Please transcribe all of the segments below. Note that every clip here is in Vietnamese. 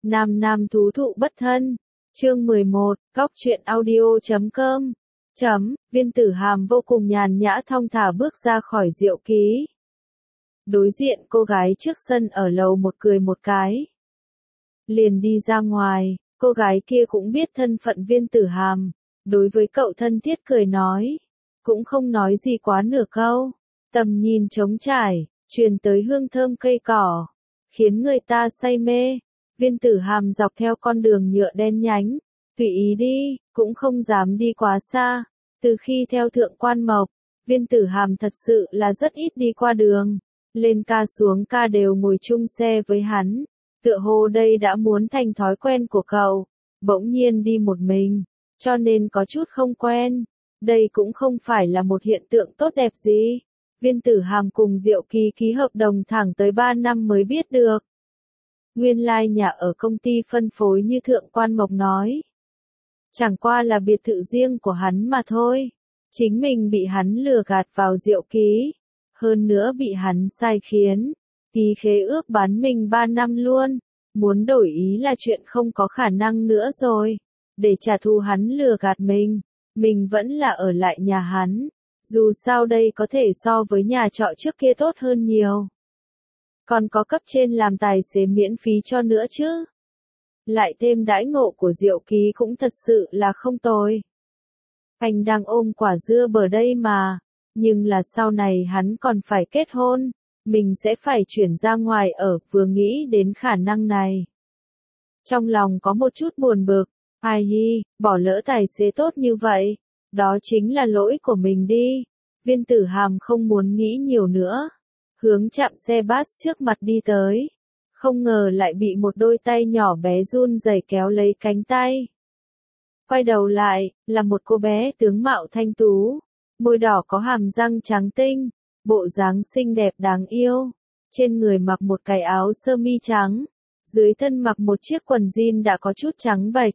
Nam nam thú thụ bất thân. Chương 11, góc truyện audio.com. Viên Tử Hàm vô cùng nhàn nhã thong thả bước ra khỏi Diệu Ký. Đối diện cô gái trước sân ở lầu một cười một cái. Liền đi ra ngoài, cô gái kia cũng biết thân phận Viên Tử Hàm, đối với cậu thân thiết cười nói, cũng không nói gì quá nửa câu, tầm nhìn trống trải, truyền tới hương thơm cây cỏ, khiến người ta say mê. Viên Tử Hàm dọc theo con đường nhựa đen nhánh, tùy ý đi, cũng không dám đi quá xa. Từ khi theo Thượng Quan Mộc, Viên Tử Hàm thật sự là rất ít đi qua đường, lên ca xuống ca đều ngồi chung xe với hắn. Tựa hồ đây đã muốn thành thói quen của cậu, bỗng nhiên đi một mình, cho nên có chút không quen. Đây cũng không phải là một hiện tượng tốt đẹp gì. Viên Tử Hàm cùng Diệu Ký ký hợp đồng thẳng tới 3 năm mới biết được. Nguyên lai nhà ở công ty phân phối như Thượng Quan Mộc nói. Chẳng qua là biệt thự riêng của hắn mà thôi. Chính mình bị hắn lừa gạt vào Diệu Ký. Hơn nữa bị hắn sai khiến. Ký khế ước bán mình 3 năm luôn. Muốn đổi ý là chuyện không có khả năng nữa rồi. Để trả thù hắn lừa gạt mình vẫn là ở lại nhà hắn. Dù sao đây có thể so với nhà trọ trước kia tốt hơn nhiều. Còn có cấp trên làm tài xế miễn phí cho nữa chứ. Lại thêm đãi ngộ của Diệu Ký cũng thật sự là không tồi. Anh đang ôm quả dưa bờ đây mà. Nhưng là sau này hắn còn phải kết hôn. Mình sẽ phải chuyển ra ngoài ở, vừa nghĩ đến khả năng này. Trong lòng có một chút buồn bực. Ai hi, bỏ lỡ tài xế tốt như vậy. Đó chính là lỗi của mình đi. Viên Tử Hàm không muốn nghĩ nhiều nữa. Hướng chạm xe bus trước mặt đi tới. Không ngờ lại bị một đôi tay nhỏ bé run rẩy kéo lấy cánh tay. Quay đầu lại, là một cô bé tướng mạo thanh tú. Môi đỏ có hàm răng trắng tinh. Bộ dáng xinh đẹp đáng yêu. Trên người mặc một cái áo sơ mi trắng. Dưới thân mặc một chiếc quần jean đã có chút trắng bệch.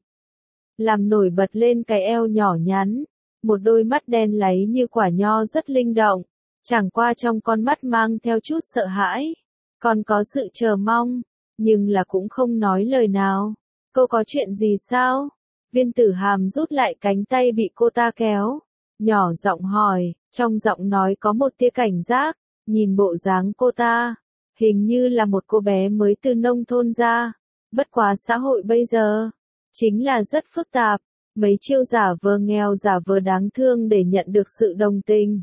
Làm nổi bật lên cái eo nhỏ nhắn. Một đôi mắt đen láy như quả nho rất linh động. Chẳng qua trong con mắt mang theo chút sợ hãi. Còn có sự chờ mong. Nhưng là cũng không nói lời nào. Cô có chuyện gì sao? Viên Tử Hàm rút lại cánh tay bị cô ta kéo. Nhỏ giọng hỏi. Trong giọng nói có một tia cảnh giác. Nhìn bộ dáng cô ta. Hình như là một cô bé mới từ nông thôn ra. Bất quá xã hội bây giờ. Chính là rất phức tạp. Mấy chiêu giả vờ nghèo giả vờ đáng thương để nhận được sự đồng tình.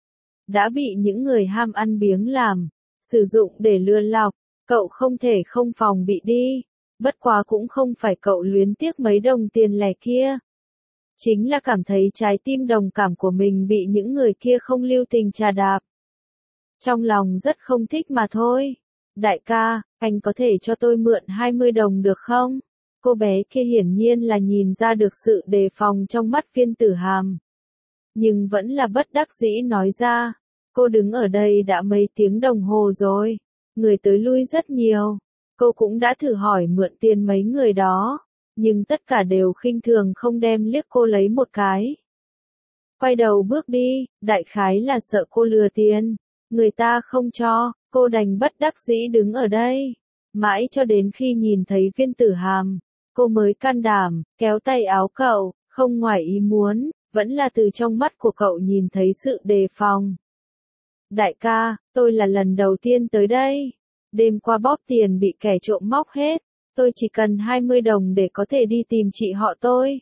Đã bị những người ham ăn biếng làm. Sử dụng để lừa lọc. Cậu không thể không phòng bị đi. Bất quá cũng không phải cậu luyến tiếc mấy đồng tiền lẻ kia. Chính là cảm thấy trái tim đồng cảm của mình bị những người kia không lưu tình trà đạp. Trong lòng rất không thích mà thôi. Đại ca, anh có thể cho tôi mượn 20 đồng được không? Cô bé kia hiển nhiên là nhìn ra được sự đề phòng trong mắt Viên Tử Hàm. Nhưng vẫn là bất đắc dĩ nói ra. Cô đứng ở đây đã mấy tiếng đồng hồ rồi. Người tới lui rất nhiều. Cô cũng đã thử hỏi mượn tiền mấy người đó. Nhưng tất cả đều khinh thường không đem liếc cô lấy một cái. Quay đầu bước đi, đại khái là sợ cô lừa tiền. Người ta không cho, cô đành bất đắc dĩ đứng ở đây. Mãi cho đến khi nhìn thấy Viên Tử Hàm, cô mới can đảm, kéo tay áo cậu, không ngoài ý muốn, vẫn là từ trong mắt của cậu nhìn thấy sự đề phòng. Đại ca, tôi là lần đầu tiên tới đây. Đêm qua bóp tiền bị kẻ trộm móc hết. Tôi chỉ cần 20 đồng để có thể đi tìm chị họ tôi.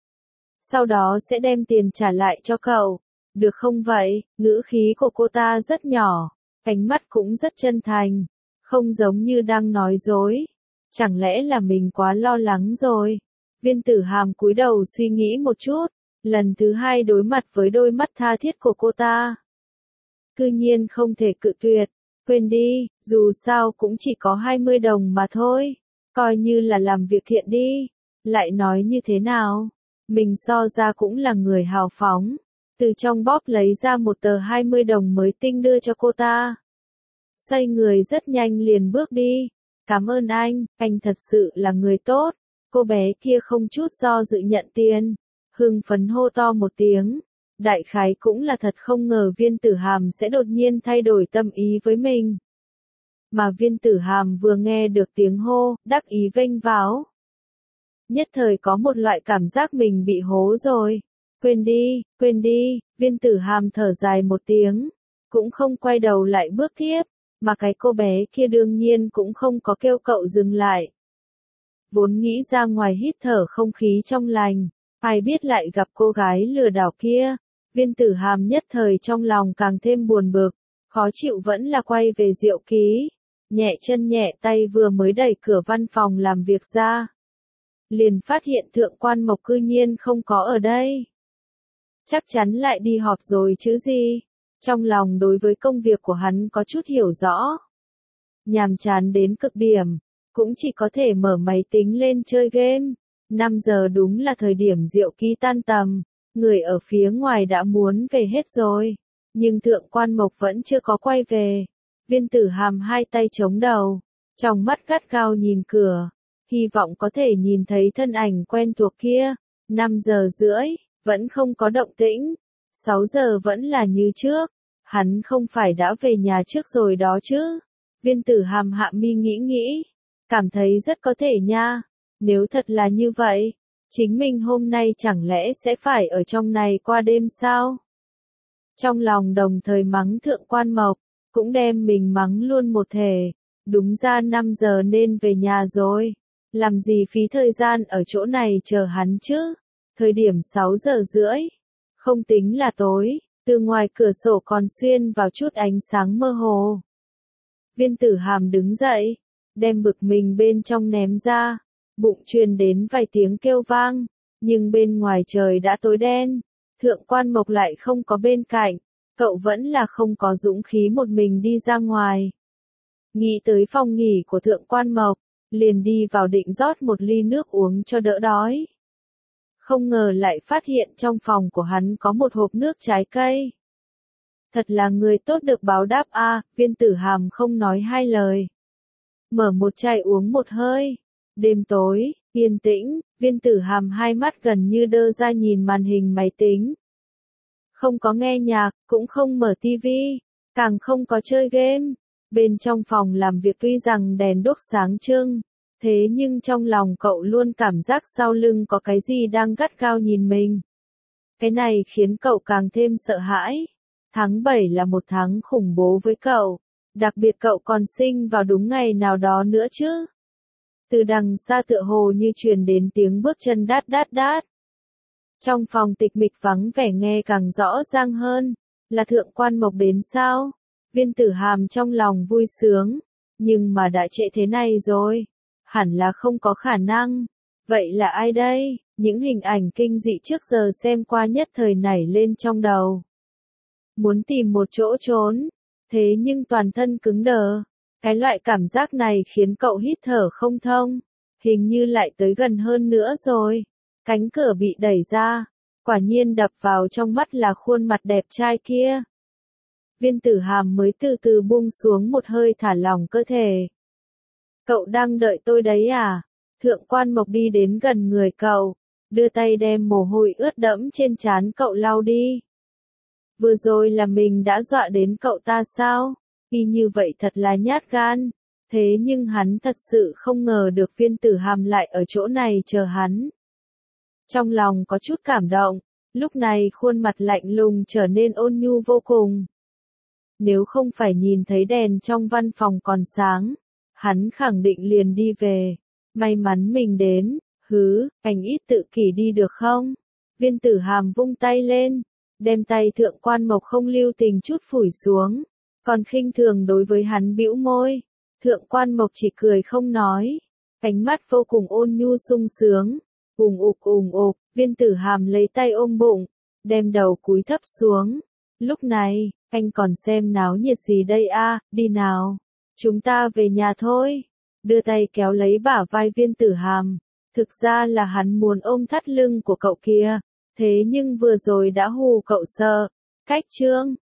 Sau đó sẽ đem tiền trả lại cho cậu. Được không vậy? Ngữ khí của cô ta rất nhỏ. Ánh mắt cũng rất chân thành. Không giống như đang nói dối. Chẳng lẽ là mình quá lo lắng rồi? Viên Tử Hàm cúi đầu suy nghĩ một chút. Lần thứ hai đối mặt với đôi mắt tha thiết của cô ta. Cư nhiên không thể cự tuyệt. Quên đi, dù sao cũng chỉ có 20 đồng mà thôi. Coi như là làm việc thiện đi. Lại nói như thế nào? Mình so ra cũng là người hào phóng. Từ trong bóp lấy ra một tờ 20 đồng mới tinh đưa cho cô ta. Xoay người rất nhanh liền bước đi. Cảm ơn anh thật sự là người tốt. Cô bé kia không chút do dự nhận tiền. Hưng phấn hô to một tiếng. Đại khái cũng là thật không ngờ Viên Tử Hàm sẽ đột nhiên thay đổi tâm ý với mình. mà Viên Tử Hàm vừa nghe được tiếng hô, đắc ý vênh váo. Nhất thời có một loại cảm giác mình bị hố rồi. Quên đi, Viên Tử Hàm thở dài một tiếng, cũng không quay đầu lại bước tiếp, mà cái cô bé kia đương nhiên cũng không có kêu cậu dừng lại. Vốn nghĩ ra ngoài hít thở không khí trong lành, ai biết lại gặp cô gái lừa đảo kia, Viên Tử Hàm nhất thời trong lòng càng thêm buồn bực, khó chịu vẫn là quay về Diệu Ký, nhẹ chân nhẹ tay vừa mới đẩy cửa văn phòng làm việc ra. Liền phát hiện Thượng Quan Mộc cư nhiên không có ở đây. Chắc chắn lại đi họp rồi chứ gì. Trong lòng đối với công việc của hắn có chút hiểu rõ. Nhàm chán đến cực điểm, cũng chỉ có thể mở máy tính lên chơi game. 5 giờ đúng là thời điểm Diệu Ký tan tầm, người ở phía ngoài đã muốn về hết rồi. Nhưng Thượng Quan Mộc vẫn chưa có quay về. Viên Tử Hàm hai tay chống đầu, trong mắt gắt gao nhìn cửa, hy vọng có thể nhìn thấy thân ảnh quen thuộc kia. 5 giờ rưỡi, vẫn không có động tĩnh. 6 giờ vẫn là như trước. Hắn không phải đã về nhà trước rồi đó chứ. Viên Tử Hàm hạ mi nghĩ, cảm thấy rất có thể nha. Nếu thật là như vậy, chính mình hôm nay chẳng lẽ sẽ phải ở trong này qua đêm sao? Trong lòng đồng thời mắng Thượng Quan Mộc, cũng đem mình mắng luôn một thể. Đúng ra 5 giờ nên về nhà rồi. Làm gì phí thời gian ở chỗ này chờ hắn chứ? Thời điểm 6 giờ rưỡi. Không tính là tối, từ ngoài cửa sổ còn xuyên vào chút ánh sáng mơ hồ. Viên Tử Hàm đứng dậy, đem bực mình bên trong ném ra. Bụng truyền đến vài tiếng kêu vang, nhưng bên ngoài trời đã tối đen. Thượng Quan Mộc lại không có bên cạnh, cậu vẫn là không có dũng khí một mình đi ra ngoài. Nghĩ tới phòng nghỉ của Thượng Quan Mộc, liền đi vào định rót một ly nước uống cho đỡ đói. Không ngờ lại phát hiện trong phòng của hắn có một hộp nước trái cây. Thật là người tốt được báo đáp a, Viên Tử Hàm không nói hai lời. Mở một chai uống một hơi. Đêm tối, yên tĩnh, Viên Tử Hàm hai mắt gần như đơ ra nhìn màn hình máy tính. Không có nghe nhạc, cũng không mở tivi, càng không có chơi game. Bên trong phòng làm việc tuy rằng đèn đuốc sáng trưng, thế nhưng trong lòng cậu luôn cảm giác sau lưng có cái gì đang gắt gao nhìn mình. Cái này khiến cậu càng thêm sợ hãi. Tháng 7 là một tháng khủng bố với cậu, đặc biệt cậu còn sinh vào đúng ngày nào đó nữa chứ. Từ đằng xa tựa hồ như truyền đến tiếng bước chân đát đát đát. Trong phòng tịch mịch vắng vẻ nghe càng rõ ràng hơn, là Thượng Quan Mộc đến sao? Viên Tử Hàm trong lòng vui sướng, nhưng mà đã trễ thế này rồi, hẳn là không có khả năng. Vậy là ai đây? Những hình ảnh kinh dị trước giờ xem qua nhất thời nảy lên trong đầu. Muốn tìm một chỗ trốn, thế nhưng toàn thân cứng đờ. Cái loại cảm giác này khiến cậu hít thở không thông, hình như lại tới gần hơn nữa rồi. Cánh cửa bị đẩy ra, quả nhiên đập vào trong mắt là khuôn mặt đẹp trai kia. Viên Tử Hàm mới từ từ buông xuống một hơi thả lỏng cơ thể. Cậu đang đợi tôi đấy à? Thượng Quan Mộc đi đến gần người cậu, đưa tay đem mồ hôi ướt đẫm trên trán cậu lau đi. Vừa rồi là mình đã dọa đến cậu ta sao? Y như vậy thật là nhát gan. Thế nhưng hắn thật sự không ngờ được Viên Tử Hàm lại ở chỗ này chờ hắn. Trong lòng có chút cảm động, lúc này khuôn mặt lạnh lùng trở nên ôn nhu vô cùng. Nếu không phải nhìn thấy đèn trong văn phòng còn sáng, hắn khẳng định liền đi về. May mắn mình đến, anh ít tự kỷ đi được không? Viên Tử Hàm vung tay lên, đem tay Thượng Quan Mộc không lưu tình chút phủi xuống, còn khinh thường đối với hắn bĩu môi. Thượng Quan Mộc chỉ cười không nói, ánh mắt vô cùng ôn nhu sung sướng. Ùng ục, Viên Tử Hàm lấy tay ôm bụng, đem đầu cúi thấp xuống. Lúc này, anh còn xem náo nhiệt gì đây a? Đi nào, chúng ta về nhà thôi. Đưa tay kéo lấy bả vai Viên Tử Hàm. Thực ra là hắn muốn ôm thắt lưng của cậu kia, thế nhưng vừa rồi đã hù cậu sợ. Cách chương